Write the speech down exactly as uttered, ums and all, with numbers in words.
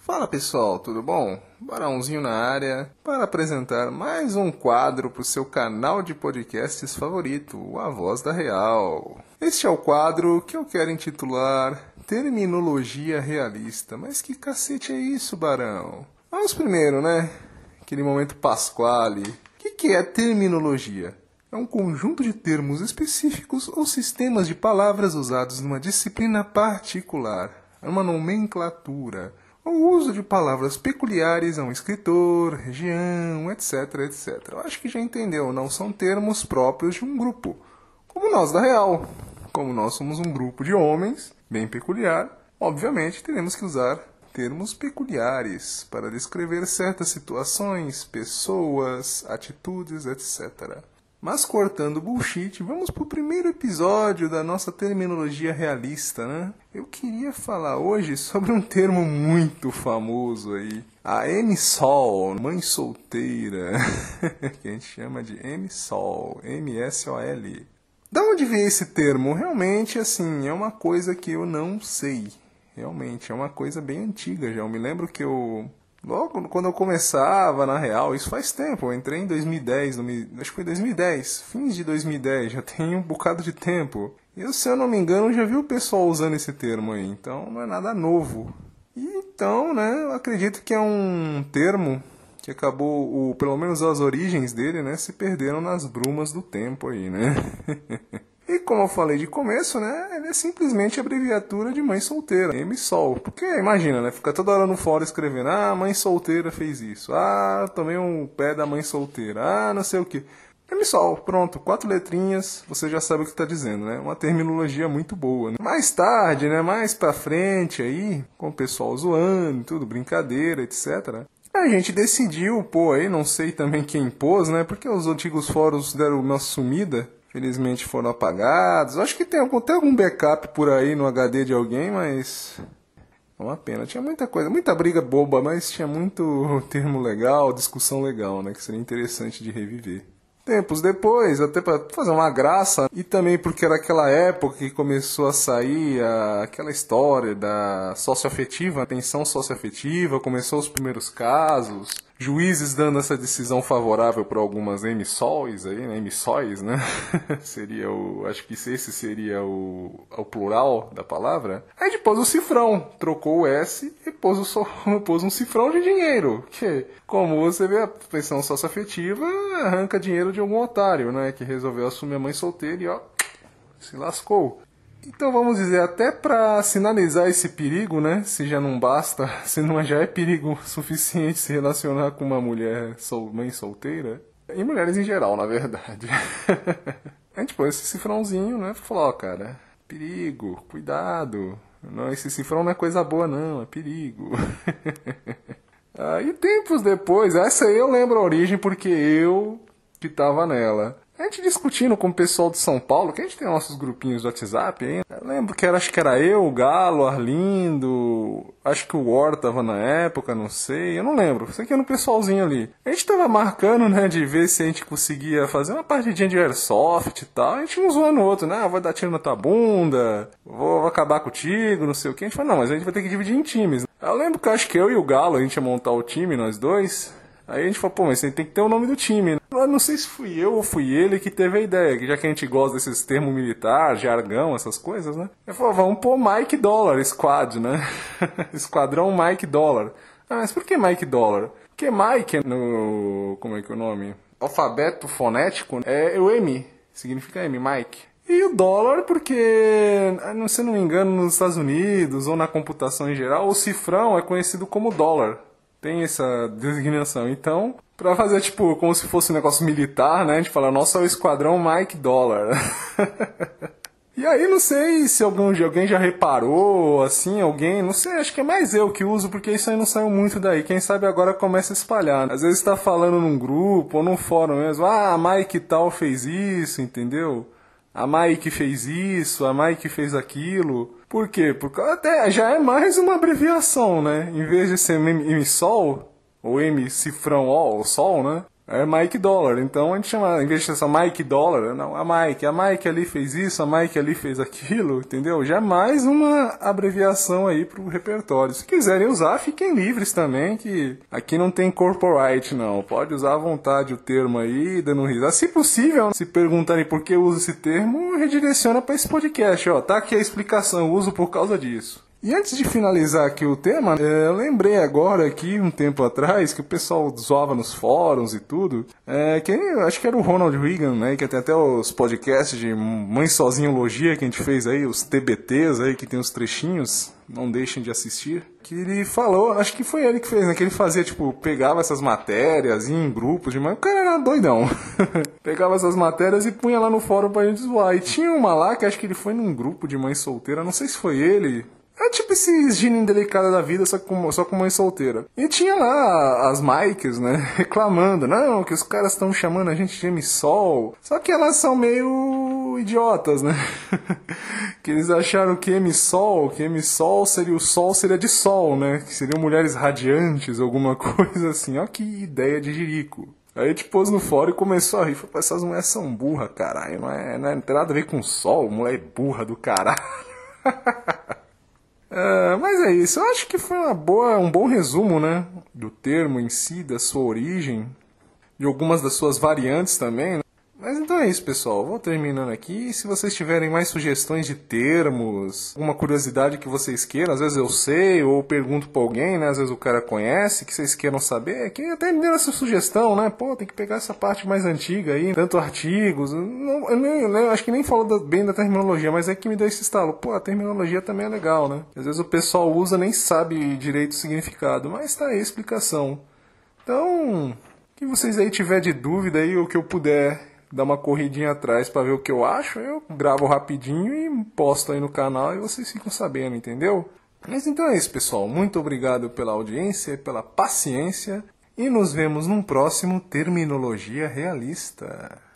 Fala pessoal, tudo bom? Barãozinho na área para apresentar mais um quadro para o seu canal de podcasts favorito, o A Voz da Real. Este é o quadro que eu quero intitular Terminologia Realista. Mas que cacete é isso, Barão? Vamos primeiro, né? Aquele momento Pasquale. O que, que é terminologia? É um conjunto de termos específicos ou sistemas de palavras usados numa disciplina particular. É uma nomenclatura. O uso de palavras peculiares a um escritor, região, etc, etcétera. Eu acho que já entendeu, não são termos próprios de um grupo. Como nós da Real. Como nós somos um grupo de homens, bem peculiar, obviamente teremos que usar termos peculiares para descrever certas situações, pessoas, atitudes, etcétera. Mas cortando bullshit, vamos pro primeiro episódio da nossa terminologia realista, né? Eu queria falar hoje sobre um termo muito famoso aí. A M S O L, mãe solteira, que a gente chama de M S O L, M S O L. Da onde veio esse termo? Realmente, assim, é uma coisa que eu não sei. Realmente, é uma coisa bem antiga já. Eu me lembro que eu... Logo quando eu começava, na real, isso faz tempo, eu entrei em dois mil e dez, no, acho que foi dois mil e dez, fins de dois mil e dez, já tem um bocado de tempo. E eu, se eu não me engano, já vi o pessoal usando esse termo aí, então não é nada novo. E então, né, eu acredito que é um termo que acabou, o, pelo menos as origens dele, né, se perderam nas brumas do tempo aí, né. E como eu falei de começo, né, ele é simplesmente a abreviatura de mãe solteira, M S O L. Porque, imagina, né, fica toda hora no fórum escrevendo, ah, mãe solteira fez isso, ah, tomei um pé da mãe solteira, ah, não sei o que. M S O L, pronto, quatro letrinhas, você já sabe o que está dizendo, né, uma terminologia muito boa, né? Mais tarde, né, mais pra frente aí, com o pessoal zoando, tudo, brincadeira, etcétera. A gente decidiu, pô, aí não sei também quem pôs, né, porque os antigos fóruns deram uma sumida. Felizmente foram apagados. Acho que tem algum, tem algum backup por aí no H D de alguém, mas... é uma pena. Tinha muita coisa, muita briga boba, mas tinha muito termo legal, discussão legal, né? Que seria interessante de reviver. Tempos depois, até para fazer uma graça, e também porque era aquela época que começou a sair a, aquela história da socioafetiva, a tensão socioafetiva, começou os primeiros casos, juízes dando essa decisão favorável para algumas M S O Ls aí, né, M S O Is, né, seria o, acho que esse seria o, o plural da palavra. Aí depois o cifrão, trocou o S e pôs, o so, pôs um cifrão de dinheiro, que, como você vê, a pensão socioafetiva arranca dinheiro de algum otário, né, que resolveu assumir a mãe solteira e ó, se lascou. Então vamos dizer, até para sinalizar esse perigo, né, se já não basta, se não já é perigo suficiente se relacionar com uma mulher sol, mãe solteira, e mulheres em geral, na verdade. A gente pôs esse cifrãozinho, né, falou, ó, cara, perigo, cuidado, não, esse cifrão não é coisa boa não, é perigo. Ah, e tempos depois, essa aí eu lembro a origem porque eu que tava nela. A gente discutindo com o pessoal de São Paulo, que a gente tem nossos grupinhos do WhatsApp, hein? Eu lembro que era, acho que era eu, o Galo, o Arlindo, acho que o War tava na época, não sei, eu não lembro, sei que era um pessoalzinho ali. A gente tava marcando, né, de ver se a gente conseguia fazer uma partidinha de Airsoft e tal, a gente um zoando o outro, né, ah, vai dar tiro na tua bunda, vou acabar contigo, não sei o que. A gente falou, não, mas a gente vai ter que dividir em times. Eu lembro que acho que eu e o Galo, a gente ia montar o time, nós dois. Aí a gente falou, pô, mas você tem que ter o nome do time, né? Eu não sei se fui eu ou fui ele que teve a ideia, que já que a gente gosta desses termos militar, jargão, essas coisas, né? Ele falou, vamos pôr Mike Dollar, Squad, né? Esquadrão Mike Dollar. Ah, mas por que Mike Dollar? Porque Mike, no... como é que é o nome? Alfabeto fonético, é o M, significa M, Mike. E o dólar porque, se não me engano, nos Estados Unidos ou na computação em geral, o cifrão é conhecido como dólar. Tem essa designação. Então, pra fazer, tipo, como se fosse um negócio militar, né? A gente fala, nossa, é o esquadrão Mike Dollar. E aí, não sei se alguém, alguém já reparou, assim, alguém... Não sei, acho que é mais eu que uso, porque isso aí não saiu muito daí. Quem sabe agora começa a espalhar. Às vezes tá falando num grupo ou num fórum mesmo. Ah, a Mike tal fez isso, entendeu? A Mike fez isso, a Mike fez aquilo. Por quê? Porque até já é mais uma abreviação, né? Em vez de ser M S O L, ou M cifrão O, ou Sol, né? É Mike Dollar, então a gente chama, em vez de ser só Mike Dollar, não, a Mike, a Mike ali fez isso, a Mike ali fez aquilo, entendeu? Já é mais uma abreviação aí pro repertório. Se quiserem usar, fiquem livres também, que aqui não tem corporate não, pode usar à vontade o termo aí, dando risada. Se possível, se perguntarem por que eu uso esse termo, redireciona para esse podcast, ó, tá aqui a explicação, eu uso por causa disso. E antes de finalizar aqui o tema, é, eu lembrei agora aqui, um tempo atrás, que o pessoal zoava nos fóruns e tudo, é, que acho que era o Ronald Reagan, né, que tem até os podcasts de Mãe Sozinhologia que a gente fez aí, os T B Ts aí, que tem os trechinhos, não deixem de assistir, que ele falou, acho que foi ele que fez, né, que ele fazia, tipo, pegava essas matérias, ia em grupos de mãe, o cara era doidão, pegava essas matérias e punha lá no fórum pra gente zoar, e tinha uma lá que acho que ele foi num grupo de mãe solteira, não sei se foi ele... É tipo esse gíria indelicada da vida, só com, só com mãe solteira. E tinha lá as Mikes, né, reclamando, não, que os caras estão chamando a gente de M-Sol. Só que elas são meio idiotas, né? Que eles acharam que M-Sol, que M-Sol seria o sol, seria de sol, né? Que seriam mulheres radiantes, alguma coisa assim. Ó que ideia de jirico. Aí a gente pôs no fórum e começou a rir. Falei, essas mulheres são burras, caralho. Não, é, não, é, não tem nada a ver com sol, mulher burra do caralho. Uh, mas é isso, eu acho que foi uma boa, um bom resumo, né, do termo em si, da sua origem, de algumas das suas variantes também, né? Mas então é isso, pessoal, vou terminando aqui. Se vocês tiverem mais sugestões de termos, alguma curiosidade que vocês queiram, às vezes eu sei, ou pergunto pra alguém, né, às vezes o cara conhece, que vocês queiram saber, que até me deram essa sugestão, né, pô, tem que pegar essa parte mais antiga aí, tanto artigos, não, eu, nem, eu acho que nem falou da, bem da terminologia, mas é que me deu esse estalo, pô, a terminologia também é legal, né, às vezes o pessoal usa nem sabe direito o significado, mas tá aí a explicação. Então, que vocês aí tiver de dúvida aí, ou que eu puder dar uma corridinha atrás pra ver o que eu acho, eu gravo rapidinho e posto aí no canal e vocês ficam sabendo, entendeu? Mas então é isso, pessoal. Muito obrigado pela audiência, pela paciência e nos vemos num próximo Terminologia Realista.